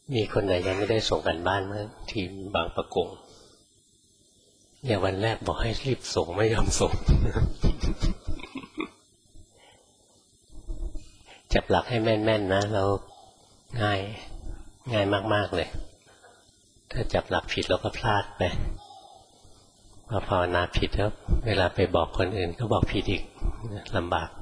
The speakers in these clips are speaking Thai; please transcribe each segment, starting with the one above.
มีคนไหนยังไม่ได้ส่งกันบ้านมั้งทีมบางประกงอย่างวันแรกบอกให้รีบส่งไม่ยอมส่ง จับหลักให้แม่นๆนะเราง่ายมากๆเลยถ้าจับหลักผิดเราก็พลาดไปพอภาวนาผิดแล้วเวลาไปบอกคนอื่นก็บอกผิดอีกลำบาก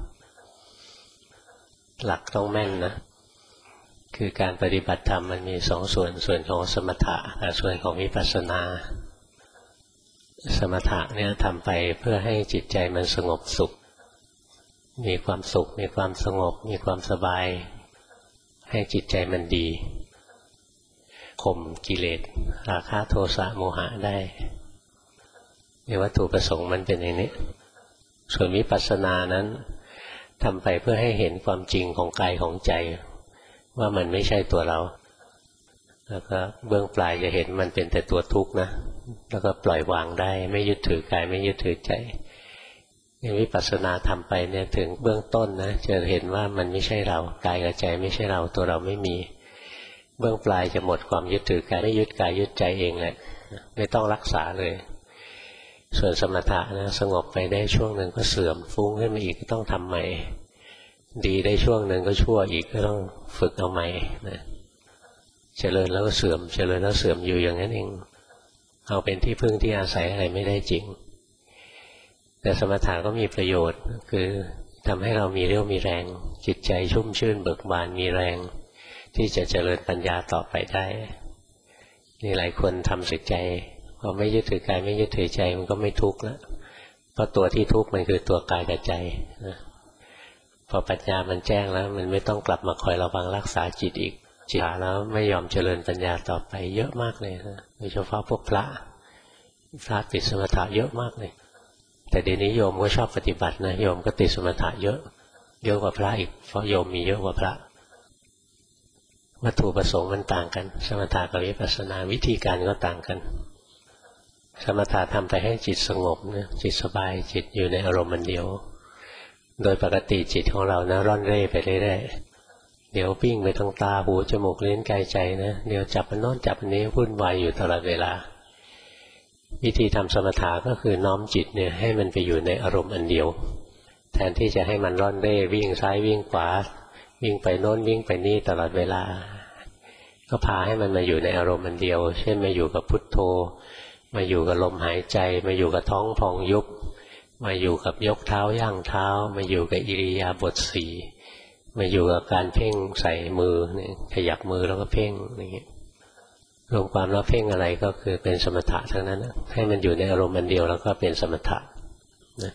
หลักต้องแม่นนะคือการปฏิบัติธรรมมันมีสองส่วนของสมถะกับส่วนของวิปัสสนาสมถะเนี่ยทำไปเพื่อให้จิตใจมันสงบสุขมีความสุขมีความสงบมีความสบายให้จิตใจมันดีข่มกิเลสราคะโทสะโมหะได้ในวัตถุประสงค์มันเป็นอย่างนี้ส่วนวิปัสสนานั้นทำไปเพื่อให้เห็นความจริงของกายของใจว่ามันไม่ใช่ตัวเราแล้วก็เบื้องปลายจะเห็นมันเป็นแต่ตัวทุกข์นะแล้วก็ปล่อยวางได้ไม่ยึดถือกายไม่ยึดถือใจวิปัสสนาทำไปเนี่ยถึงเบื้องต้นนะจะเห็นว่ามันไม่ใช่เรากายกับใจไม่ใช่เราตัวเราไม่มีเบื้องปลายจะหมดความยึดถือกายไม่ยึดกายยึดใจเองแหละไม่ต้องรักษาเลยส่วนสมถะนะสงบไปได้ช่วงหนึ่งก็เสื่อมฟุ้งขึ้นมาอีกก็ต้องทำใหม่ดีได้ช่วงหนึ่งก็ชั่วอีกก็ต้องฝึกเอาใหม่นะเจริญแล้วก็เสื่อมเจริญแล้วเสื่อมอยู่อย่างนั้นเองเอาเป็นที่พึ่งที่อาศัยอะไรไม่ได้จริงแต่สมถะก็มีประโยชน์คือทำให้เรามีเรี่ยวมีแรงจิตใจชุ่มชื่นเบิกบานมีแรงที่จะเจริญปัญญาต่อไปได้นี่หลายคนทำสึกใจพอไม่ยึดถือกายไม่ยึดถือใจมันก็ไม่ทุกข์แล้วเพราะตัวที่ทุกข์มันคือตัวกายกับใจนะพอปัญญามันแจ้งแล้วมันไม่ต้องกลับมาคอยระวังรักษาจิตอีกจิตแล้วไม่ยอมเจริญปัญญาต่อไปเยอะมากเลยนะโดยเฉพาะพวกพระติดสมถะเยอะมากเลยแต่เดี๋ยวนี้โยมก็ชอบปฏิบัตินะโยมก็ติดสมถะเยอะกว่าพระอีกเพราะโยมมีเยอะกว่าพระวัตถุประสงค์มันต่างกันสมถะกับวิปัสสนาวิธีการก็ต่างกันสมถะทำไปให้จิตสงบนะจิตสบายจิตอยู่ในอารมณ์มันเดียวโดยปกติจิตของเรานะร่อนเร่ไปเรื่อยๆเดี๋ยวปิ้งไปทางตาหูจมูกลิ้นกายใจนะเดี๋ยวจับมันโน้นจับอันนี้วุ่นวายอยู่ตลอดเวลาวิธีทำสมถะก็คือน้อมจิตเนี่ยให้มันไปอยู่ในอารมณ์อันเดียวแทนที่จะให้มันร่อนเร่วิ่งซ้ายวิ่งขวาวิ่งไปโน้นวิ่งไปนี่ตลอดเวลาก็พาให้มันมาอยู่ในอารมณ์อันเดียวเช่นมาอยู่กับพุทโธมาอยู่กับลมหายใจมาอยู่กับท้องพองยุบมาอยู่กับยกเท้าย่างเท้ามาอยู่กับอิริยาบถสี่มาอยู่กับการเพ่งใส่มือเนี่ยขยับมือแล้วก็เพ่งอย่างเงี้ยรวมความแล้วเพ่งอะไรก็คือเป็นสมถะทั้งนั้นนะให้มันอยู่ในอารมณ์อันเดียวแล้วก็เป็นสมถะนะ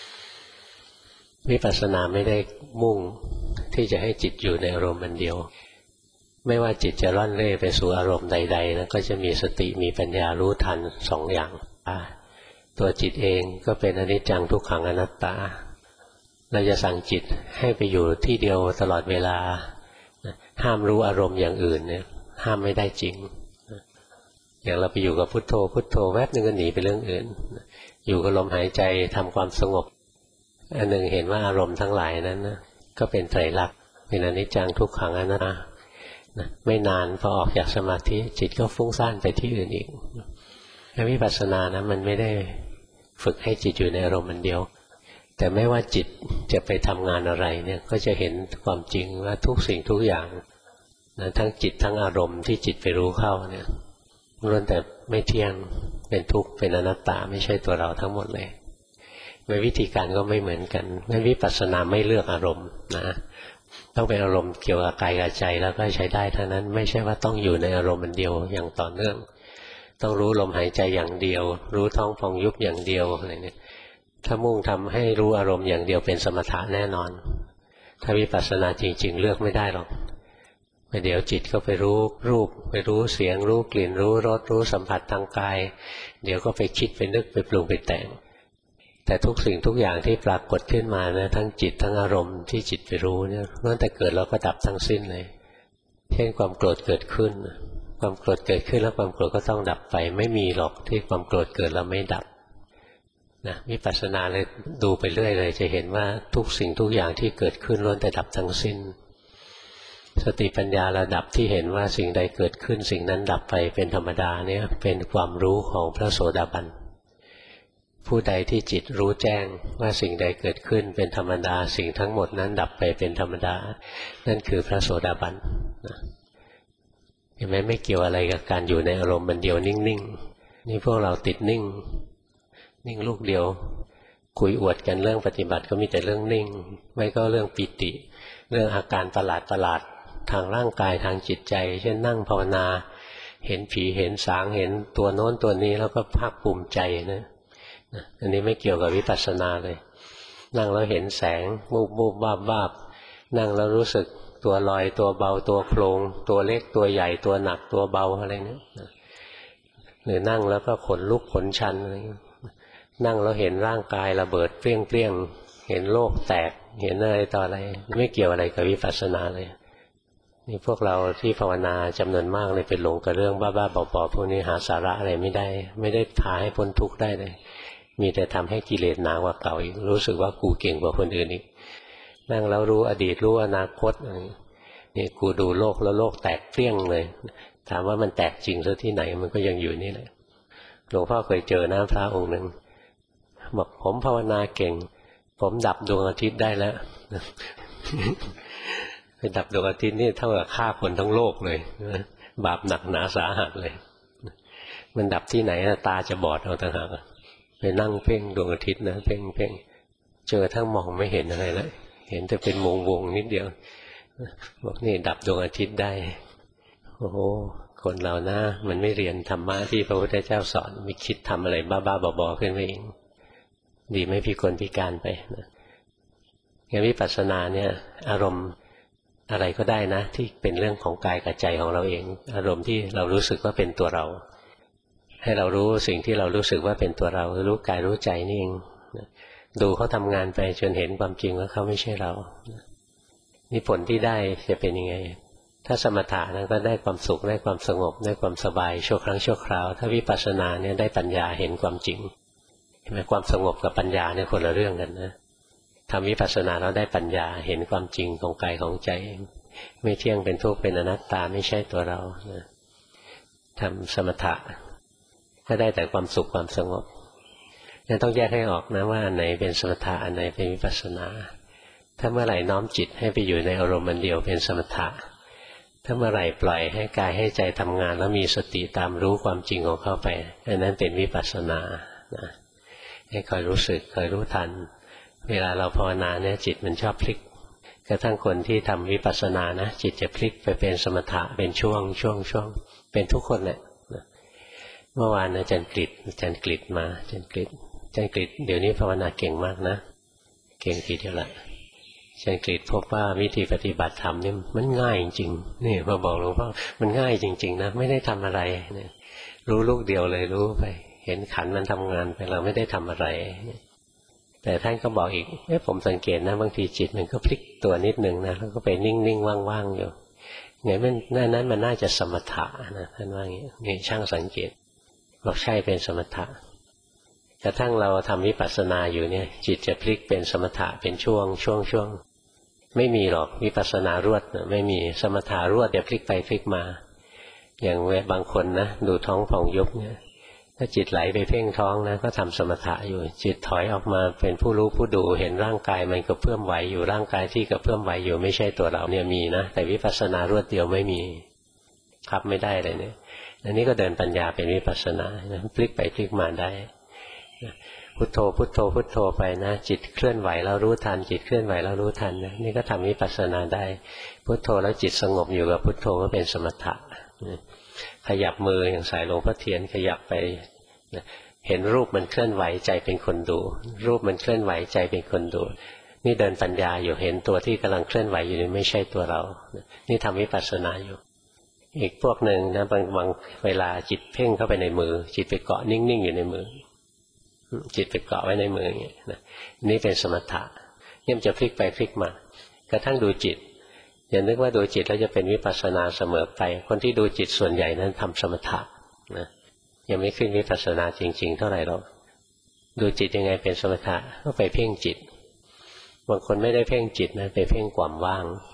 วิปัสสนาไม่ได้มุ่งที่จะให้จิตอยู่ในอารมณ์อันเดียวไม่ว่าจิตจะร่อนเร่ไปสู่อารมณ์ใดๆนะก็จะมีสติมีปัญญารู้ทันสองอย่างตัวจิตเองก็เป็นอนิจจังทุกขังอนัตตาเราจะสั่งจิตให้ไปอยู่ที่เดียวตลอดเวลาห้ามรู้อารมณ์อย่างอื่นเนี่ยห้ามไม่ได้จริงอย่างเราไปอยู่กับพุทโธพุทโธแวบนึงก็หนีไปเรื่องอื่นอยู่กับลมหายใจทำความสงบอันหนึ่งเห็นว่าอารมณ์ทั้งหลายนั้นนะก็เป็นไตรลักษณ์เป็นอนิจจังทุกขังอนัตตาไม่นานพอออกจากสมาธิจิตก็ฟุ้งซ่านไปที่อื่นอีกวิปัสสนานะมันไม่ได้ฝึกให้จิตอยู่ในอารมณ์อันเดียวแต่ไม่ว่าจิตจะไปทำงานอะไรเนี่ยก็จะเห็นความจริงว่าทุกสิ่งทุกอย่างนะทั้งจิตทั้งอารมณ์ที่จิตไปรู้เข้าเนี่ยล้วนแต่ไม่เที่ยงเป็นทุกข์เป็นอนัตตาไม่ใช่ตัวเราทั้งหมดเลยวิธีการก็ไม่เหมือนกันงั้นวิปัสสนาไม่เลือกอารมณ์นะต้องเป็นอารมณ์เกี่ยวกับกายกับใจแล้วก็ใช้ได้ทั้งนั้นไม่ใช่ว่าต้องอยู่ในอารมณ์อันเดียวอย่างต่อเนื่องต้องรู้ลมหายใจอย่างเดียวรู้ท้องพองยุบอย่างเดียวอะไรเนี่ยถ้ามุ่งทำให้รู้อารมณ์อย่างเดียวเป็นสมถะแน่นอนถ้าวิปัสสนาจริงๆเลือกไม่ได้หรอกเดี๋ยวจิตก็ไปรู้รูปไปรู้เสียงรู้กลิ่นรู้รสรู้สัมผัสทางกายเดี๋ยวก็ไปคิดไปนึกไปปรุงไปแต่งแต่ทุกสิ่งทุกอย่างที่ปรากฏขึ้นมานะทั้งจิตทั้งอารมณ์ที่จิตไปรู้เนี่ยล้วนแต่เกิดแล้วก็ดับทั้งสิ้นเลยเช่นความโกรธเกิดขึ้นความโกรธเกิดขึ้นแล้วความโกรธก็ต้องดับไปไม่มีหรอกที่ความโกรธเกิดแล้วไม่ดับนะวิปัสสนาเลยดูไปเรื่อยเลยจะเห็นว่าทุกสิ่งทุกอย่างที่เกิดขึ้นล้วนแต่ดับทั้งสิ้นสติปัญญาระดับที่เห็นว่าสิ่งใดเกิดขึ้นสิ่งนั้นดับไปเป็นธรรมดาเนี่ยเป็นความรู้ของพระโสดาบันผู้ใดที่จิตรู้แจ้งว่าสิ่งใดเกิดขึ้นเป็นธรรมดาสิ่งทั้งหมดนั้นดับไปเป็นธรรมดานั่นคือพระโสดาบันเห็นไหมไม่เกี่ยวอะไรกับการอยู่ในอารมณ์มันเดียวนิ่งๆนี่พวกเราติดนิ่งลูกเดียวคุยอวดกันเรื่องปฏิบัติก็มีแต่เรื่องนิ่งไม่ก็เรื่องปิติเรื่องอาการประหลาดทางร่างกายทางจิตใจเช่นนั่งภาวนาเห็นผีเห็นสางเห็นตัวโน้นตัวนี้แล้วก็ภาคภูมิใจนะอันนี้ไม่เกี่ยวกับวิปัสสนาเลยนั่งแล้วเห็นแสงบูบวาบนั่งแล้วรู้สึกตัวลอยตัวเบาตัวโครงตัวเล็กตัวใหญ่ตัวหนักตัวเบาอะไรเนี่ยหรือนั่งแล้วก็ขนลุกขนชันอะไรนั่งแล้วเห็นร่างกายระเบิดเปรี้ยงเห็นโลกแตกเห็นอะไรต่ออะไรไม่เกี่ยวอะไรกับวิปัสสนาเลยนี่พวกเราที่ภาวนาจำนวนมากเลยไปหลงกับเรื่องบ้าๆบอๆพวกนี้หาสาระอะไรไม่ได้พาให้พ้นทุกข์ได้เลยมีแต่ทำให้กิเลสหนากว่าเก่าอีกรู้สึกว่ากูเก่งกว่าคนอื่นอีกนั่งแล้วรู้อดีตรู้อนาคตนี่กูดูโลกแล้วโลกแตกเปรี้ยงเลยถามว่ามันแตกจริงซะที่ไหนมันก็ยังอยู่นี่แหละหลวงพ่อเคยเจอนะพระองค์หนึ่งบอกผมภาวนาเก่งผมดับดวงอาทิตย์ได้แล้วไปดับดวงอาทิตย์นี่เท่ากับฆ่าคนทั้งโลกเลยบาปหนักหนาสาหัสเลยมันดับที่ไหนตาจะบอดเอาต่างหากไปนั่งเพ่งดวงอาทิตย์นะเพ่งเจอทั้งมองไม่เห็นอะไรแล้วเห็นแต่เป็นวงนิดเดียวบอกนี่ดับดวงอาทิตย์ได้โอ้โหคนเรานะมันไม่เรียนธรรมะที่พระพุทธเจ้าสอนไม่คิดทำอะไรบ้าๆบอๆขึ้นไปเองดีไม่พิกลพิการไปนะงั้นวิปัสสนาเนี่ยอารมณ์อะไรก็ได้นะที่เป็นเรื่องของกายกับใจของเราเองอารมณ์ที่เรารู้สึกว่าเป็นตัวเราให้เรารู้สิ่งที่เรารู้สึกว่าเป็นตัวเรารู้กายรู้ใจนี่เองดูเขาทำงานไปจนเห็นความจริงว่าเขาไม่ใช่เรานี่ผลที่ได้จะเป็นยังไงถ้าสมถะนั้นก็ได้ความสุขได้ความสงบได้ความสบายชั่วครั้งชั่วคราวถ้าวิปัสสนาเนี่ยได้ปัญญาเห็นความจริงเห็นไหมความสงบกับปัญญาเนี่ยคนละเรื่องกันนะทำวิปัสสนาแล้วได้ปัญญาเห็นความจริงของกายของใจไม่เที่ยงเป็นทุกข์เป็นอนัตตาไม่ใช่ตัวเรานะทำสมถะก็ได้แต่ความสุขความสงบนั่นต้องแยกให้ออกนะว่าอันไหนเป็นสมถะอันไหนเป็นวิปัสสนาถ้าเมื่อไหร่น้อมจิตให้ไปอยู่ในอารมณ์อันเดียวเป็นสมถะถ้าเมื่อไหร่ปล่อยให้กายให้ใจทำงานแล้วมีสติตามรู้ความจริงของเขาไปอันนั้นเป็นวิปัสสนานะให้คอยรู้สึกคอยรู้ทันเวลาเราภาวนาเนี่ยจิตมันชอบพลิกกระทั่งคนที่ทำวิปัสสนานะจิตจะพลิกไปเป็นสมถะเป็นช่วงเป็นทุกคนแหละเมื่อวานอาจารย์กฤษมาอาจารย์กฤษเดี๋ยวนี้ภาวนาเก่งมากนะเก่งทีเดียวละอาจารย์กฤษพบว่าวิธีปฏิบัติธรรมนี่มันง่ายจริงๆนี่พอบอกหลวงพ่อมันง่ายจริงๆนะไม่ได้ทำอะไรเนี่ยรู้ลูกเดียวเลยรู้ไปเห็นขันมันทำงานไปเราไม่ได้ทำอะไรแต่ท่านก็บอกอีกผมสังเกตนะบางทีจิตมันก็พลิกตัวนิดนึงนะแล้วก็ไปนิ่งๆว่างๆอยู่ไงมันนั้นมันน่าจะสมถะนะท่านว่าอย่างนี้นี่ช่างสังเกตบอกใช่เป็นสมถะกระทั่งเราทำวิปัสสนาอยู่เนี่ยจิตจะพลิกเป็นสมถะเป็นช่วงไม่มีหรอกวิปัสสนารวดนะไม่มีสมถะรวดเดี๋ยวพลิกไปพลิกมาอย่างบางคนนะดูท้องผ่องยุบเนี่ยถ้าจิตไหลไปเพ่งท้องนะก็ทำสมถะอยู่จิตถอยออกมาเป็นผู้รู้ผู้ดูเห็นร่างกายมันกระเพื่อมไหวอยู่ร่างกายที่กระเพื่อมไหวอยู่ไม่ใช่ตัวเราเนี่ยมีนะแต่วิปัสสนารวดเดียวไม่มีครับไม่ได้เลยเนี่ยอันนี้ก็เดินปัญญาเป็นวิปัสสนาพลิกไปพลิกมาได้พุทโธพุทโธพุทโธไปนะจิตเคลื่อนไหวแล้วรู้ทันจิตเคลื่อนไหวแล้วรู้ทันนะนี่ก็ทำวิปัสสนาได้พุทโธแล้วจิตสงบอยู่กับพุทโธก็เป็นสมถะขยับมืออย่างสายหลวงพ่อเทียนขยับไปเห็นรูปมันเคลื่อนไหวใจเป็นคนดูรูปมันเคลื่อนไหวใจเป็นคนดูนี่เดินปัญญาอยู่เห็นตัวที่กำลังเคลื่อนไหวอยู่นี่ไม่ใช่ตัวเรานี่ทำวิปัสสนาอยู่อีกพวกหนึ่งนะบางเวลาจิตเพ่งเข้าไปในมือจิตไปเกาะนิ่งๆอยู่ในมือจิตไปเกาะไว้ในมืออย่างนี้นะนี่เป็นสมถะเนี่ยมันจะพลิกไปพลิกมากระทั่งดูจิตอย่านึกว่าดูจิตแล้วจะเป็นวิปัสสนาเสมอไปคนที่ดูจิตส่วนใหญ่นั้นทำสมถะนะยังไม่ขึ้นวิปัสสนาจริงๆเท่าไหร่หรอกดูจิตยังไงเป็นสมถะก็ไปเพ่งจิตบางคนไม่ได้เพ่งจิตนะไปเพ่งความว่าง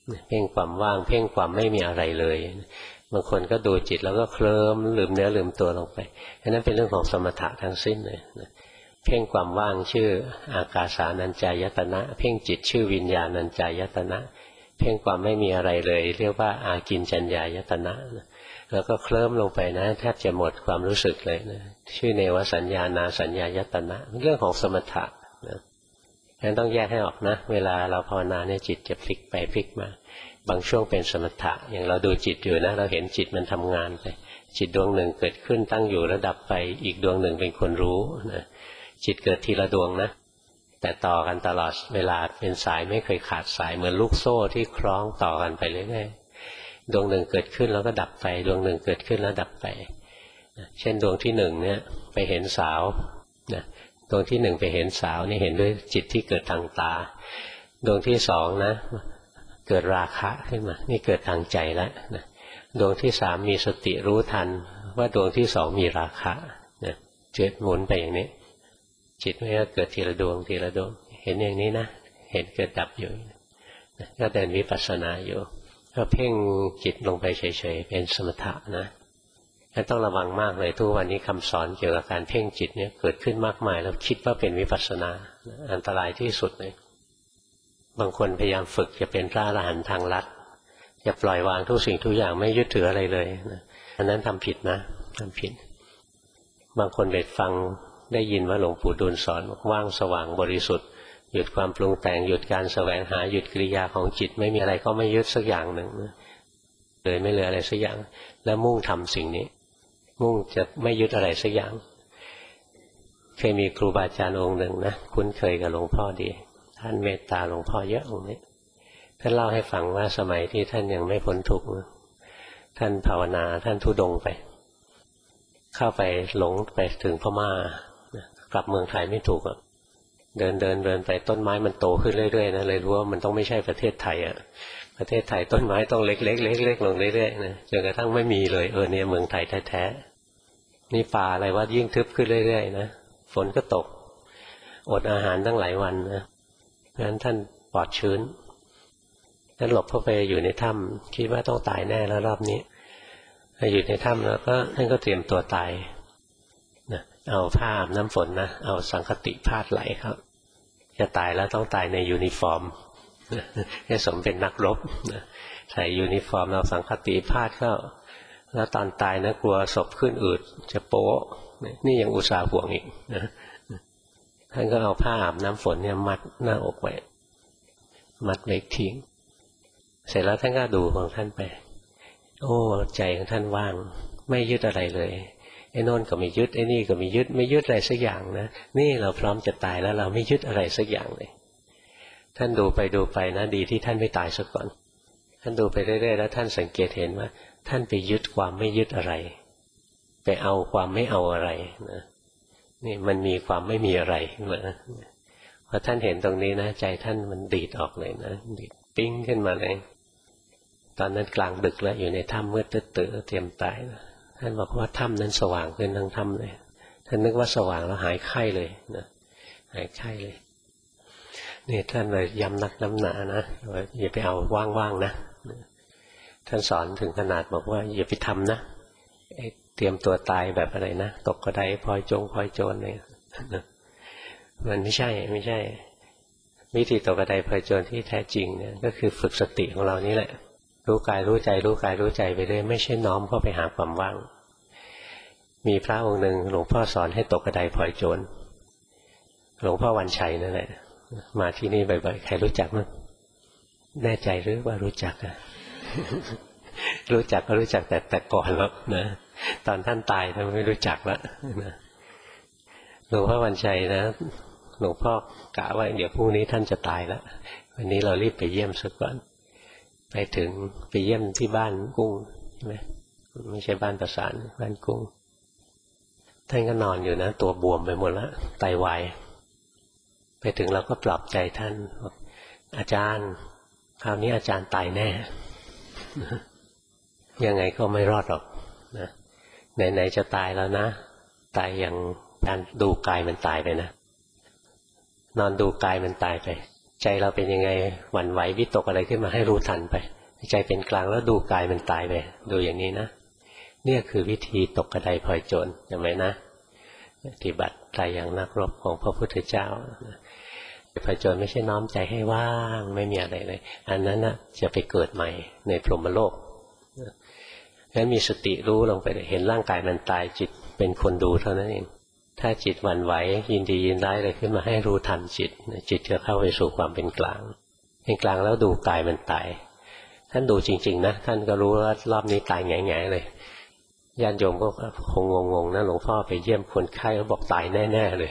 เพ่งความว่างเพ่งความไม่มีอะไรเลยบางคนก็ดูจิตแล้วก็เคลิ้มลืมเนื้อลืมตัวลงไปอันนั้นเป็นเรื่องของสมถะทั้งสิ้นเลยเพ่งความว่างชื่ออากาสานัญจายตนะเพ่งจิตชื่อวิญญาณัญจายตนะเพ่งความไม่มีอะไรเลยเรียกว่าอากินจัญญายตนะแล้วก็เคลิ้มลงไปนะแทบจะหมดความรู้สึกเลยนะชื่อเนวสัญญานาสัญญายตนะเรื่องของสมถะนะฉะนั้นต้องแยกให้ออกนะเวลาเราภาวนาเนี่ยจิตจะพลิกไปพลิกมาบางช่วงเป็นสมถะอย่างเราดูจิตอยู่นะเราเห็นจิตมันทำงานไปจิตดวงหนึ่งเกิดขึ้นตั้งอยู่แล้วดับไปอีกดวงหนึ่งเป็นคนรู้นะจิตเกิดทีละดวงนะแต่ต่อกันตลอดเวลาเป็นสายไม่เคยขาดสายเหมือนลูกโซ่ที่คล้องต่อกันไปเรื่อยๆดวงหนึ่งเกิดขึ้นแล้วก็ดับไปดวงหนึ่งเกิดขึ้นแล้วดับไปเช่นดวงที่หนึ่งเนี่ยไปเห็นสาวนะดวงที่หนึ่งไปเห็นสาวนี่เห็นด้วยจิตที่เกิดทางตาดวงที่สองนะเกิดราคะขึ้นมานี่เกิดทางใจแล้วนะดวงที่สามมีสติรู้ทันว่าดวงที่สองมีราคะนะเจิดหมุนไปอย่างนี้จิตมันก็เกิดทีละดวงทีละดวงเห็นอย่างนี้นะเห็นเกิดดับอยู่ก็เดินวิปัสสนาอยู่ก็เพ่งจิตลงไปเฉยๆเป็นสมถะนะต้องระวังมากเลยทุกวันนี้คำสอนเกี่ยวกับการเพ่งจิตเนี่ยเกิดขึ้นมากมายแล้วคิดว่าเป็นวิปัสสนาอันตรายที่สุดเลยบางคนพยายามฝึกจะเป็นพระอรหันต์ทางลัดจะปล่อยวางทุกสิ่งทุกอย่างไม่ยึดถืออะไรเลยนะอันนั้นทำผิดนะทำผิดบางคนไปฟังได้ยินว่าหลวงปู่ดูลสอนว่างสว่างบริสุทธิ์หยุดความปรุงแต่งหยุดการแสวงหาหยุดกิริยาของจิตไม่มีอะไรก็ไม่ยึดสักอย่างหนึ่งเลยไม่เหลืออะไรสักอย่างแล้วมุ่งทำสิ่งนี้มุ่งจะไม่ยึดอะไรสักอย่างเคยมีครูบาอาจารย์องค์หนึ่งนะคุ้นเคยกับหลวงพ่อดีท่านเมตตาหลวงพ่อเยอะองค์นี้ท่านเล่าให้ฟังว่าสมัยที่ท่านยังไม่พ้นทุกข์ท่านภาวนาท่านธุดงค์ไปเข้าไปหลงไปถึงพม่ากลับเมืองไทยไม่ถูกเดินไปต้นไม้มันโตขึ้นเรื่อยๆนะเลยรู้ว่ามันต้องไม่ใช่ประเทศไทยประเทศไทยต้นไม้ต้องเล็กๆลงเรื่อยๆนะจนกระทั่งไม่มีเลยเนี่ยเมืองไทยแท้ๆนี่ป่าอะไรว่ายิ่งทึบขึ้นเรื่อยๆนะฝนก็ตกอดอาหารตั้งหลายวันนะเพราะฉะนั้นท่านปลอดชื้นท่านหลบเข้าไปอยู่ในถ้ำคิดว่าต้องตายแน่แล้วรอบนี้อยู่ในถ้ำแล้วก็ท่านก็เตรียมตัวตายนะเอาผ้าอาบน้ำฝนนะเอาสังคติพาดไหลครับจะตายแล้วต้องตายในยูนิฟอร์มให้สมเป็นนักรบใส่ยูนิฟอร์มเอาสังคติพาดเข้าแล้วตอนตายนะกลัวศพขึ้นอืดจะโป๊ะนี่ยังอุตส่าห์ห่วงอีกนะท่านก็เอาผ้าอาบน้ำฝนเนี่ยมัดหน้าอกไว้มัดไว้ทิ้งเสร็จแล้วท่านก็ดูของท่านไปโอ้ใจของท่านว่างไม่ยึดอะไรเลยไอ้โน่นก็ไม่ยึดไอ้นี่ก็ไม่ยึดอะไรสักอย่างนะนี่เราพร้อมจะตายแล้วเราไม่ยึดอะไรสักอย่างเลยท่านดูไปนะดีที่ท่านไม่ตายซะก่อนท่านดูไปเรื่อยๆแล้วท่านสังเกตเห็นว่าท่านไปยึดความไม่ยึดอะไรไปเอาความไม่เอาอะไรนะนี่มันมีความไม่มีอะไรนะพอท่านเห็นตรงนี้นะใจท่านมันดีดออกเลยนะดีดปิ้งขึ้นมาเลยตอนนั้นกลางดึกแล้วอยู่ในถ้ำมืดตื้อเตรียมตายนะท่านบอกว่าถ้ำนั้นสว่างขึ้นทั้งถ้ำเลยท่านนึกว่าสว่างแล้วหายไข้เลยนะหายไข้เลยนี่ท่านเลยย้ำนักน้ำหนานะว่าอย่าไปเอาว่างๆนะท่านสอนถึงขนาดบอกว่าอย่าไปทำนะเตรียมตัวตายแบบอะไรนะตกกระไดพลอยโจรเนี่ยมันไม่ใช่วิธีตกกระไดพลอยโจรที่แท้จริงเนี่ยก็คือฝึกสติของเรานี่แหละรู้กายรู้ใจรู้กายรู้ใจไปเรื่อยไม่ใช่น้อมเข้าไปหาความว่างมีพระองค์หนึ่งหลวงพ่อสอนให้ตกกระไดพลอยโจรหลวงพ่อวันชัยนั่นแหละมาที่นี่บ่อยๆใครรู้จักมั้งแน่ใจหรือว่ารู้จักรู้จักก็รู้จักแต่ก่อนแล้วนะตอนท่านตายท่านไม่รู้จักแล้วนะหลวงพ่อวันชัยนะหลวงพ่อกะว่าเดี๋ยวพรุ่งนี้ท่านจะตายแล้ววันนี้เรารีบไปเยี่ยมสักก่อนไปถึงไปเยี่ยมที่บ้านกุ้งใช่ไหมไม่ใช่บ้านประสานบ้านกุ้งท่านก็นอนอยู่นะตัวบวมไปหมดแล้วไตวายไปถึงเราก็ปลอบใจท่านอาจารย์คราวนี้อาจารย์ตายแน่ยังไงก็ไม่รอดหรอกนะไหนๆจะตายแล้วนะตายอย่างการดูกายมันตายไปนะนอนดูกายมันตายไปใจเราเป็นยังไงหวั่นไหววิตกอะไรขึ้นมาให้รู้ทันไปใจเป็นกลางแล้วดูกายมันตายไปดูอย่างนี้นะเนี่ยคือวิธีตกกระไดพลอยโจรจำไว้นะปฏิบัติใจอย่างนักรบของพระพุทธเจ้าพลอยโจรไม่ใช่น้อมใจให้ว่างไม่มีอะไรเลยอันนั้นนะจะไปเกิดใหม่ในพรหมโลกงั้นมีสติรู้ลงไปเห็นร่างกายมันตายจิตเป็นคนดูเท่านั้นเองถ้าจิตหวั่นไหวยินดียินร้ายอะไรขึ้นมาให้รู้ทันจิตจิตจะเข้าไปสู่ความเป็นกลางเป็นกลางแล้วดูกายมันตายท่านดูจริงๆนะท่านก็รู้ว่ารอบนี้ตายแง่ๆเลยญาติโยมก็คงงงๆนะหลวงพ่อไปเยี่ยมคนไข้เขาบอกตายแน่ๆเลย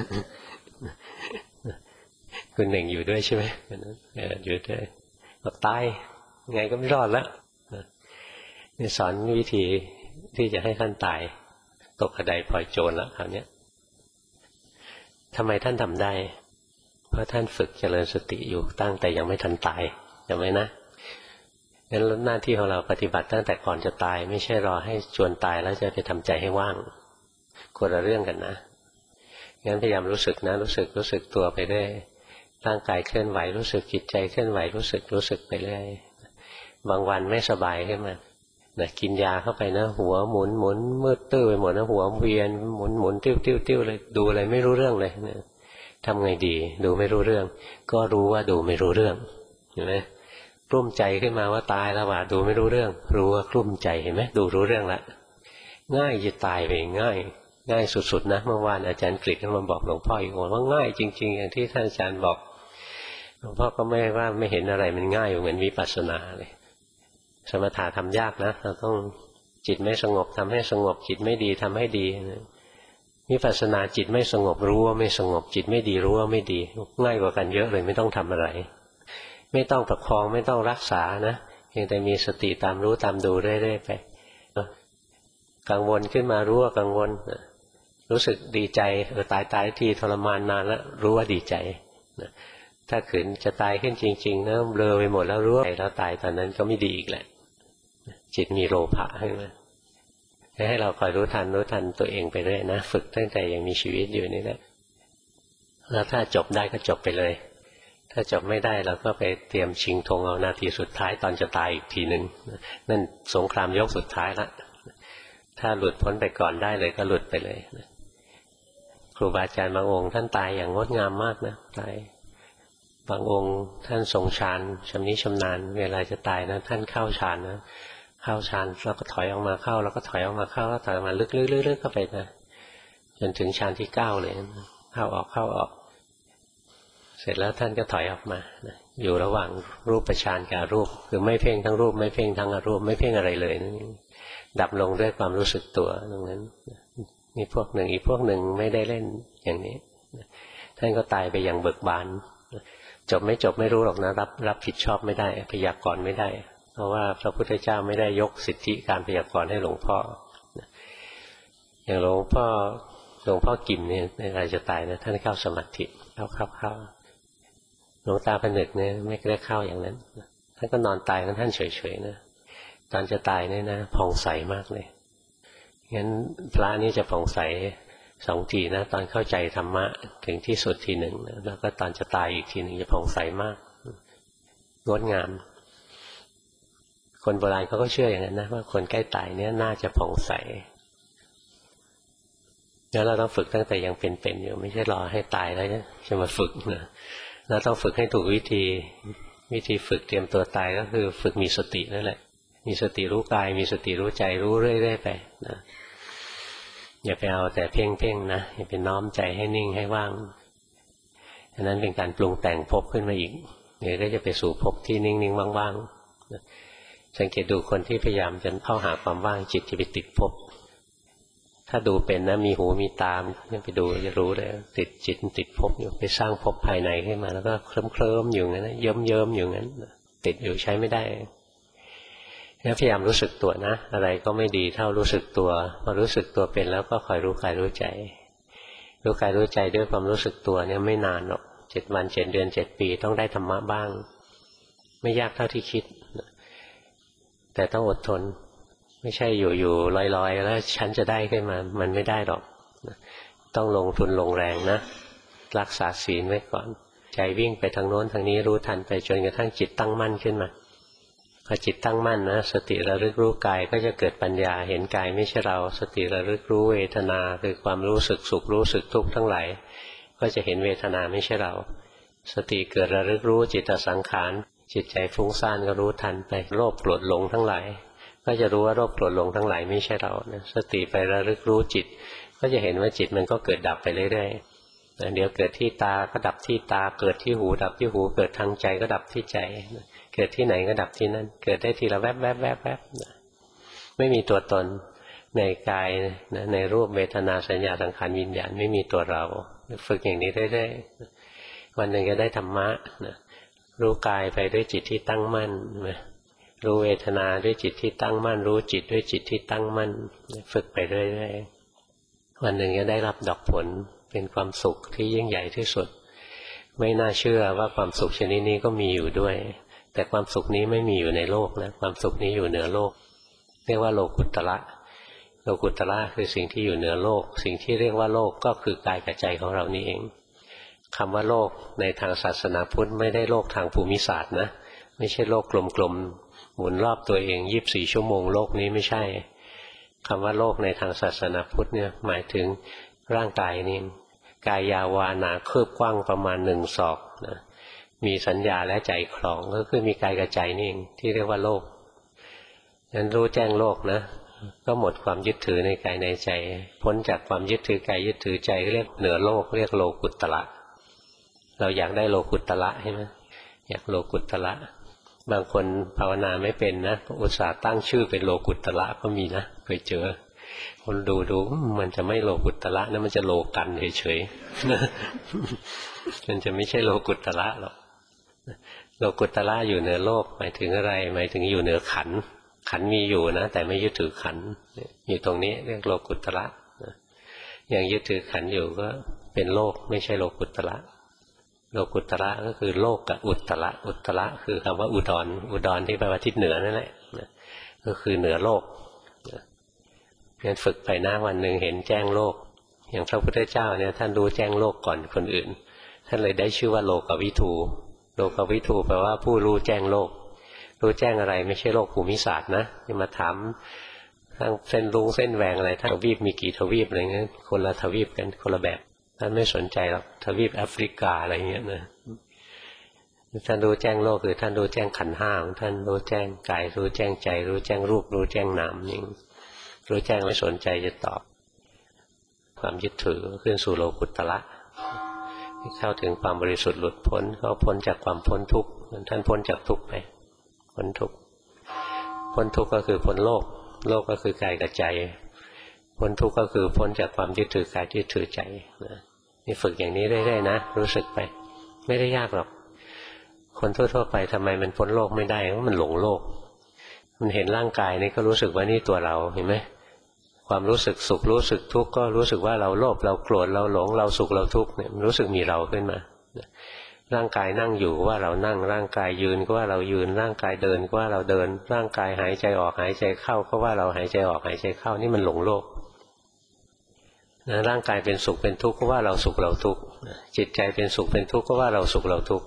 คุณหนึ่งอยู่ด้วยใช่ไหมอยู่ด้วยบอกตายไงก็ไม่รอดแล้วนี่สอนวิธีที่จะให้ท่านตายตกกระไดพลอยโจรแล้วคราวนี้ทำไมท่านทำได้เพราะท่านฝึกเจริญสติอยู่ตั้งแต่ยังไม่ทันตายจำไว้นะงั้นหน้าที่ของเราปฏิบัติตั้งแต่ก่อนจะตายไม่ใช่รอให้จวนตายแล้วจะไปทำใจให้ว่างคนละเรื่องกันนะงั้นพยายามรู้สึกนะรู้สึกตัวไปเรื่อยร่างกายเคลื่อนไหวรู้สึกจิตใจเคลื่อนไหวรู้สึกไปเรื่อยบางวันไม่สบายขึ้นมากินยาเข้าไปนะหัวหมุนมืดตื้อไปหมดนะหัวเวียนหมุนติ้วเลยดูอะไรไม่รู้เรื่องเลยทำไงดีดูไม่รู้เรื่องก็รู้ว่าดูไม่รู้เรื่องเห็นไหมกลุ้มใจขึ้นมาว่าตายแล้วว่าดูไม่รู้เรื่องรู้ว่ากลุ้มใจเห็นไหมดูรู้เรื่องละง่ายจะตายไปง่ายสุดๆนะเมื่อวานอาจารย์กฤษมาบอกหลวงพ่ออีกว่าง่ายจริงๆอย่างที่ท่านอาจารย์บอกหลวงพ่อก็ไม่เห็นอะไรมันง่ายเหมือนวิปัสสนาเลยสมถะทำยากนะเราต้องจิตไม่สงบทำให้สงบจิตไม่ดีทำให้ดีวิปัสสนาจิตไม่สงบรู้ว่าไม่สงบจิตไม่ดีรู้ว่าไม่ดีง่ายกว่ากันเยอะเลยไม่ต้องทำอะไรไม่ต้องประคองไม่ต้องรักษานะเพียงแต่มีสติตามรู้ตามดูเรื่อยๆไปกังวลขึ้นมารู้ว่ากังวลรู้สึกดีใจตายทีทรมานนานแล้วรู้ว่าดีใจถ้าขืนจะตายขึ้นจริงๆนะเบลอไปหมดแล้วรู้ว่าแล้วตายตอนนั้นก็ไม่ดีอีกแหละจิตมีโลภะขึ้นมาให้เราคอยรู้ทันตัวเองไปเรื่อยนะฝึกตั้งแต่ยังมีชีวิตอยู่นี่แหละแล้วถ้าจบได้ก็จบไปเลยถ้าจบไม่ได้เราก็ไปเตรียมชิงธงเอานาทีสุดท้ายตอนจะตายอีกทีหนึ่งนั่นสงครามยกสุดท้ายละถ้าหลุดพ้นไปก่อนได้เลยก็หลุดไปเลยครูบาอาจารย์บางองค์ท่านตายอย่างงดงามมากนะตายบางองค์ท่านทรงฌานชำนิชำนาญเวลาจะตายนะท่านเข้าฌานนะเข้าฌานแล้วก็ถอยออกมาเข้าแล้วก็ถอยออกมาเข้าแล้วถอยออกมาลึกๆเข้าไปนะจนถึงฌานที่9เลยเข้าออกเสร็จแล้วท่านก็ถอยออกมาอยู่ระหว่างรูปฌานกับรูปคือไม่เพ่งทั้งรูปไม่เพ่งทั้งอรูปไม่เพ่งอะไรเลยนั่นดับลงด้วยความรู้สึกตัวตรงนั้นมีพวกหนึ่งอีกพวกหนึ่งไม่ได้เล่นอย่างนี้ท่านก็ตายไปอย่างเบิกบานจบไม่จบไม่รู้หรอกนะรับผิดชอบไม่ได้พยากรณ์ไม่ได้เพราะว่าพระพุทธเจ้าไม่ได้ยกสิทธิการพยากรณ์ให้หลวงพ่ออย่างหลวงพ่อกิมเนี่ยในเวลาจะตายนะท่านเข้าสมาธิเข้าหลวงตาผนึกเนี่ยไม่ได้เข้าอย่างนั้นท่านก็นอนตายของท่านเฉยๆนะตอนจะตายเนี่ยนะผ่องใสมากเลยงั้นพระนี่จะผ่องใส2 ทีนะตอนเข้าใจธรรมะถึงที่สุดทีหนึ่งแล้วก็ตอนจะตายอีกทีหนึ่งจะผ่องใสมากงดงามคนโบราณเขาก็เชื่ออย่างนั้นนะว่าคนใกล้ตายเนี่ยน่าจะผ่องใสแล้วเราต้องฝึกตั้งแต่ยังเป็นอยู่ไม่ใช่รอให้ตายแล้วจะมาฝึกนะเราต้องฝึกให้ถูกวิธีฝึกเตรียมตัวตายก็คือฝึกมีสตินั่นแหละมีสติรู้กายมีสติรู้ใจรู้เรื่อยๆไปนะอย่าไปเอาแต่เพ่งนะอย่าไปน้อมใจให้นิ่งให้ว่างอันนั้นเป็นการปรุงแต่งภพขึ้นมาอีกเดี๋ยวก็จะไปสู่ภพที่นิ่งๆว่างๆสังเกตดูคนที่พยายามจะเข้าหาความว่างจิตจะไปติดภพถ้าดูเป็นนะมีหูมีตาไปดูจะรู้เลยติดจิตติดภพอยู่ไปสร้างภพภายในขึ้นมาแล้วก็เคลิ้มอยู่งั้นเยิ้มอยู่งั้นติดอยู่ใช้ไม่ได้พยายามรู้สึกตัวนะอะไรก็ไม่ดีเท่ารู้สึกตัวพอรู้สึกตัวเป็นแล้วก็คอยรู้กายรู้ใจรู้กายรู้ใจด้วยความรู้สึกตัวเนี่ยไม่นานหรอก7 วัน7 เดือน7 ปีต้องได้ธรรมะบ้างไม่ยากเท่าที่คิดแต่ต้องอดทนไม่ใช่อยู่ลอยๆแล้วฉันจะได้ขึ้นมามันไม่ได้หรอกต้องลงทุนลงแรงนะรักษาศีลไว้ก่อนใจวิ่งไปทางโน้นทางนี้รู้ทันไปจนกระทั่งจิตตั้งมั่นขึ้นมาพอจิตตั้งมั่นนะสติระลึกรู้กายก็จะเกิดปัญญาเห็นกายไม่ใช่เราสติระลึกรู้เวทนาคือความรู้สึกสุขรู้สึกทุกข์ทั้งหลายก็จะเห็นเวทนาไม่ใช่เราสติเกิดระลึกรู้จิตสังขารจิตใจฟุ้งซ่านก็รู้ทันไปโลภโกรธหลงทั้งหลายก็จะรู้ว่าโลภโกรธหลงทั้งหลายไม่ใช่เรานะสติไประลึกรู้จิตก็จะเห็นว่าจิตมันก็เกิดดับไปเรื่อยๆเดี๋ยวเกิดที่ตาก็ดับที่ตาเกิดที่หูดับที่หูเกิดทางใจก็ดับที่ใจเกิดที่ไหนก็ดับที่นั่นเกิดได้ทีละแวบแวบแวบแวบไม่มีตัวตนในกายในรูปเวทนาสัญญาสังขารวิญญาณไม่มีตัวเราฝึกอย่างนี้เรื่อยๆวันหนึ่งจะได้ธรรมะรู้กายไปด้วยจิตที่ตั้งมั่นรู้เวทนาด้วยจิตที่ตั้งมั่นรู้จิตด้วยจิตที่ตั้งมั่นฝึกไปเรื่อยๆวันหนึ่งจะได้รับดอกผลเป็นความสุขที่ยิ่งใหญ่ที่สุดไม่น่าเชื่อว่าความสุขชนิดนี้ก็มีอยู่ด้วยแต่ความสุขนี้ไม่มีอยู่ในโลกนะความสุขนี้อยู่เหนือโลกเรียกว่าโลกุตระโลกุตระคือสิ่งที่อยู่เหนือโลกสิ่งที่เรียกว่าโลกก็คือกายกับใจของเรานี่เองคำว่าโลกในทางศาสนาพุทธไม่ได้โลกทางภูมิศาสตร์นะไม่ใช่โลกกลมๆหมุนรอบตัวเอง24 ชั่วโมงโลกนี้ไม่ใช่คำว่าโลกในทางศาสนาพุทธเนี่ยหมายถึงร่างกายนี่กายยาวานาคืบกว้างประมาณ1 ศอกนะมีสัญญาและใจครองก็คือมีกายกับใจนี่เองที่เรียกว่าโลกงั้นรู้แจ้งโลกนะก็หมดความยึดถือในกายในใจพ้นจากความยึดถือกายยึดถือใจเรียกเหนือโลกเรียกโลกุตระเราอยากได้โลกุตระใช่ไหมอยากโลกุตระบางคนภาวนาไม่เป็นนะอุตส่าห์ตั้งชื่อเป็นโลกุตระก็มีนะเคยเจอคนดูมันจะไม่โลกุตระนะมันจะโลกันเฉยๆมันจะไม่ใช่โลกุตระหรอกโลกุตระอยู่เหนือโลกหมายถึงอะไรหมายถึงอยู่เหนือขันธ์ขันธ์มีอยู่นะแต่ไม่ยึดถือขันธ์อยู่ตรงนี้เรียกโลกุตระอย่างยึดถือขันธ์อยู่ก็เป็นโลกไม่ใช่โลกุตระโลกุตระก็คือโลกกับอุตตระอุตตระคือคำว่าอุดรอุดรที่แปลว่าทิศเหนือนั่นแหละก็คือเหนือโลกงั้นฝึกไปนะวันหนึ่งเห็นแจ้งโลกอย่างพระพุทธเจ้าเนี่ยท่านรู้แจ้งโลกก่อนคนอื่นท่านเลยได้ชื่อว่าโลกวิทูโลกวิทูแปลว่าผู้รู้แจ้งโลกรู้แจ้งอะไรไม่ใช่โลกภูมิศาสตร์นะอย่ามาถามทั้งเส้นรุ้งเส้นแหวงอะไรทั้งทวีปมีกี่ทวีปอะไรเงี้ยคนละทวีปกันคนละแบบท่านไม่สนใจหรอกทวีปแอฟริกาอะไรเงี้ยนะท่านรู้แจ้งโลกคือท่านรู้แจ้งขันธ์ห้าของท่านรู้แจ้งกายรู้แจ้งใจรู้แจ้งรูปรู้แจ้งนามนี่รู้แจ้งไม่สนใจจะตอบความยึดถือขึ้นสู่โลกุตระเข้าถึงความบริสุทธิ์หลุดพ้นเขาพ้นจากความพ้นทุกข์ท่านพ้นจากทุกข์ไปพ้นทุกข์พ้นทุกข์ก็คือพ้นโลกโลกก็คือกายกับใจพ้นทุกข์ก็คือพ้นจากความยึดถือกายยึดถือใจนี่ฝึกอย่างนี้เรื่อยๆนะรู้สึกไปไม่ได้ยากหรอกคนทั่วๆไปทำไมมันพ้นโลกไม่ได้เพราะมันหลงโลกมันเห็นร่างกายนี่ก็รู้สึกว่านี่ตัวเราเห็นไหมความรู้สึกสุขรู้สึกทุกข์ก็รู้สึกว่าเราโลภเราโกรธเราหลงเราสุขเราทุกข์เนี่ยรู้สึกมีเราขึ้นมาร่างกายนั่งอยู่ก็ว่าเรานั่งร่างกายยืนก็ว่าเรายืนร่างกายเดินก็ว่าเราเดินร่างกายหายใจออกหายใจเข้าก็ว่าเราหายใจออกหายใจเข้านี่มันหลงโลกนะร่างกายเป็นสุขเป็นทุกข์ก็ว่าเราสุขเราทุกข์จิตใจเป็นสุขเป็นทุกข์ก็ว่าเราสุขเราทุกข์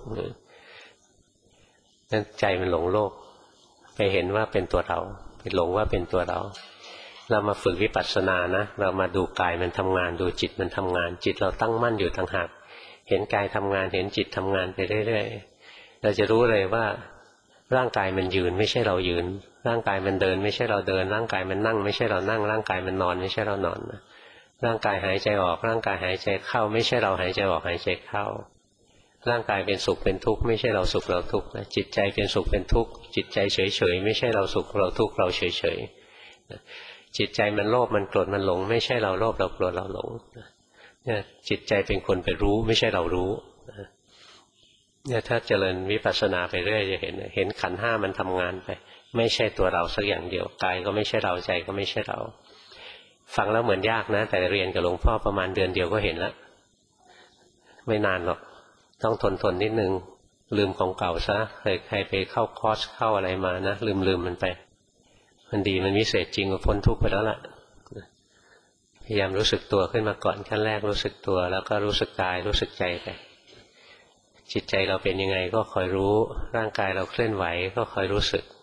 นั่นใจมันหลงโลกไปเห็นว่าเป็นตัวเราไปหลงว่าเป็นตัวเราเรามาฝึกวิปัสสนานะเรามาดูกายมันทำงานดูจิตมันทำงานจิตเราตั้งมั่นอยู่ต่างหากเห็นกายทำงานเห็นจิตทำงานไปเรื่อยๆเราจะรู้เลยว่าร่างกายมันยืนไม่ใช่เรายืนร่างกายมันเดินไม่ใช่เราเดินร่างกายมันนั่งไม่ใช่เรานั่งร่างกายมันนอนไม่ใช่เรานอนร่างกายหายใจออกร่างกายหายใจเข้าไม่ใช่เราหายใจออกหายใจเข้าร่างกายเป็นสุขเป็นทุกข์ไม่ใช่เราสุขเราทุกข์จิตใจเป็นสุขเป็นทุกข์จิตใจเฉยๆไม่ใช่เราสุขเราทุกข์เราเฉยๆจิตใจมันโลภมันโกรธมันหลงไม่ใช่เราโลภเราโกรธเราหลงเนี่ยจิตใจเป็นคนไปรู้ไม่ใช่เรารู้เนี่ยถ้าเจริญวิปัสสนาไปเรื่อยจะเห็นขันธ์ห้ามันทำงานไปไม่ใช่ตัวเราสักอย่างเดียวกายก็ไม่ใช่เราใจก็ไม่ใช่เราฟังแล้วเหมือนยากนะแต่เรียนกับหลวงพ่อประมาณเดือนเดียวก็เห็นแล้วไม่นานหรอกต้องทนนิดนึงลืมของเก่าซะใครไปเข้าคอร์สเข้าอะไรมานะลืมมันไปมันดีมันวิเศษจริงก็พ้นทุกข์ไปแล้วล่ะพยายามรู้สึกตัวขึ้นมาก่อนขั้นแรกรู้สึกตัวแล้วก็รู้สึกกายรู้สึกใจไปจิตใจเราเป็นยังไงก็คอยรู้ร่างกายเราเคลื่อนไหวก็คอยรู้สึก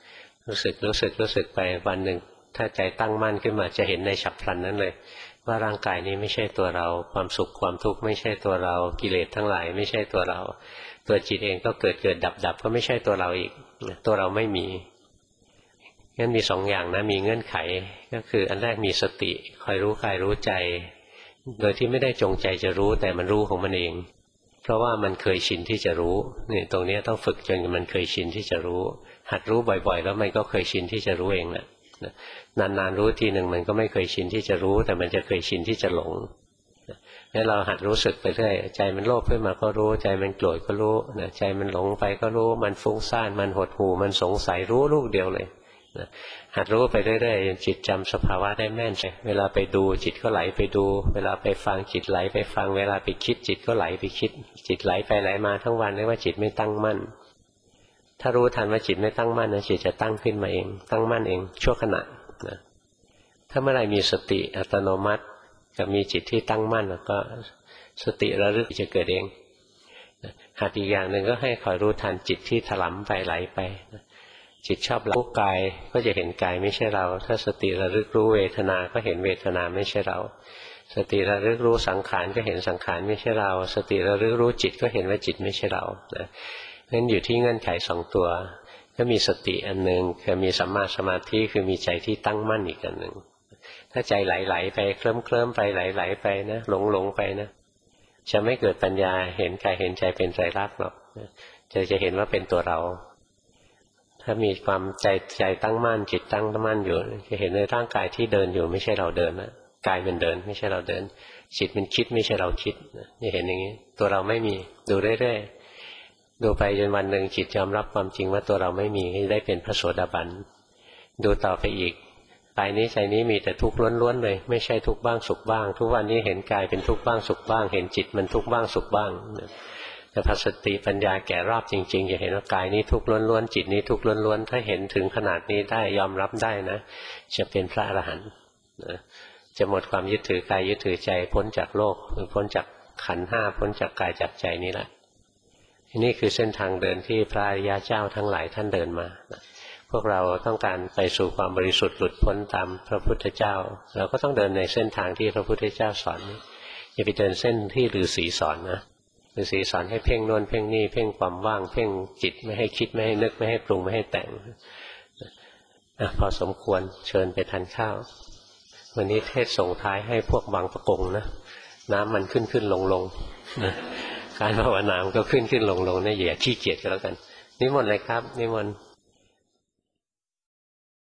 ไปวันหนึ่งถ้าใจตั้งมั่นขึ้นมาจะเห็นในฉับพลันนั้นเลยว่าร่างกายนี้ไม่ใช่ตัวเราความสุขความทุกข์ไม่ใช่ตัวเรากิเลสทั้งหลายไม่ใช่ตัวเราตัวจิตเองก็เกิดดับก็ไม่ใช่ตัวเราอีกตัวเราไม่มีงั้นมีสองอย่างนะมีเงื่อนไขก็คืออันแรกมีสติคอยรู้กายรู้ใจโดยที่ไม่ได้จงใจจะรู้แต่มันรู้ของมันเองเพราะว่ามันเคยชินที่จะรู้นี่ตรงนี้ต้องฝึกจนมันเคยชินที่จะรู้หัดรู้บ่อยๆแล้วมันก็เคยชินที่จะรู้เองแหละนานๆรู้ทีหนึ่งมันก็ไม่เคยชินที่จะรู้แต่มันจะเคยชินที่จะหลงงั้นเราหัดรู้สึกไปเรื่อยใจมันโลภขึ้นมาก็รู้ใจมันโกรธก็รู้ใจมันหลงไปก็รู้มันฟุ้งซ่านมันหดหู่มันสงสัยรู้ลูกเดียวเลยหัดรู้ไปเรื่อยๆจิตจำสภาวะได้แม่นเวลาไปดูจิตก็ไหลไปดูเวลาไปฟังจิตไหลไปฟังเวลาไปคิดจิตก็ไหลไปคิดจิตไหลไปไหลมาทั้งวันเรียกว่าจิตไม่ตั้งมั่นถ้ารู้ทันว่าจิตไม่ตั้งมั่นนะจิตจะตั้งขึ้นมาเองตั้งมั่นเองชั่วขณะนะถ้าเมื่อไหร่มีสติอัตโนมัติกับมีจิตที่ตั้งมั่นแล้วก็สติระลึกจะเกิดเองหัดอีกอย่างหนึ่งก็ให้คอยรู้ทันจิตที่ถลำไปไหลไปจิตชอบรู้กายก็จะเห็นกายไม่ใช่เราถ้าสติระลึกรู้เวทนาก็เห็นเวทนาไม่ใช่เราสติระลึกรู้สังขารก็เห็นสังขารไม่ใช่เราสติระลึกรู้จิตก็เห็นว่าจิตไม่ใช่เรานั้นอยู่ที่เงื่อนไขสองตัวก็มีสติอันหนึ่งคือมีสัมมาสมาธิคือมีใจที่ตั้งมั่นอีกอันหนึ่งถ้าใจไหลๆไปเคลิ้มๆไปไหลๆไปนะหลงไปนะจะไม่เกิดปัญญาเห็นกายเห็นใจเป็นไตรลักษณ์หรอกจะเห็นว่าเป็นตัวเราถ้ามีความใจตั้งมั่นจิตตั้งมั่นอยู่จะเห็นในร่างกายที่เดินอยู่ไม่ใช่เราเดินนะกายมันเดินไม่ใช่เราเดินจิตมันคิดไม่ใช่เราคิดจะเห็นอย่างนี้ตัวเราไม่มีดูเรื่อยๆดูไปจนวันหนึ่งจิตยอมรับความจริงว่าตัวเราไม่มีได้เป็นพระโสดาบันดูต่อไปอีกกายนี้ใจนี้มีแต่ทุกข์ล้วนๆเลยไม่ใช่ทุกข์บ้างสุขบ้างทุกวันนี้เห็นกายเป็นทุกข์บ้างสุขบ้างเห็นจิตมันทุกข์บ้างสุขบ้างแต่พอสติปัญญาแก่รอบจริงๆจะเห็นว่ากายนี้ทุกข์ล้วนๆจิตนี้ทุกข์ล้วนๆถ้าเห็นถึงขนาดนี้ได้ยอมรับได้นะจะเป็นพระอรหันต์จะหมดความยึดถือกายยึดถือใจพ้นจากโลกพ้นจากขันธ์ห้าพ้นจากกายจากใจนี้แหละนี่คือเส้นทางเดินที่พระอริยเจ้าทั้งหลายท่านเดินมาพวกเราต้องการไปสู่ความบริสุทธิ์หลุดพ้นตามพระพุทธเจ้าเราก็ต้องเดินในเส้นทางที่พระพุทธเจ้าสอนอย่าไปเดินเส้นที่ฤาษีสอนนะฤาษีสอนให้เพ่งโน่นเพ่งนี่เพ่งความว่างเพ่งจิตไม่ให้คิดไม่ให้นึกไม่ให้ปรุงไม่ให้แต่งพอสมควรเชิญไปทานข้าววันนี้เทศส่งท้ายให้พวกบางประกงนะน้ำมันขึ้นลงการภาวนาก็ขึ้นลงนะอย่าขี้เกียจก็แล้วกันนิมนต์เลยครับนิมนต์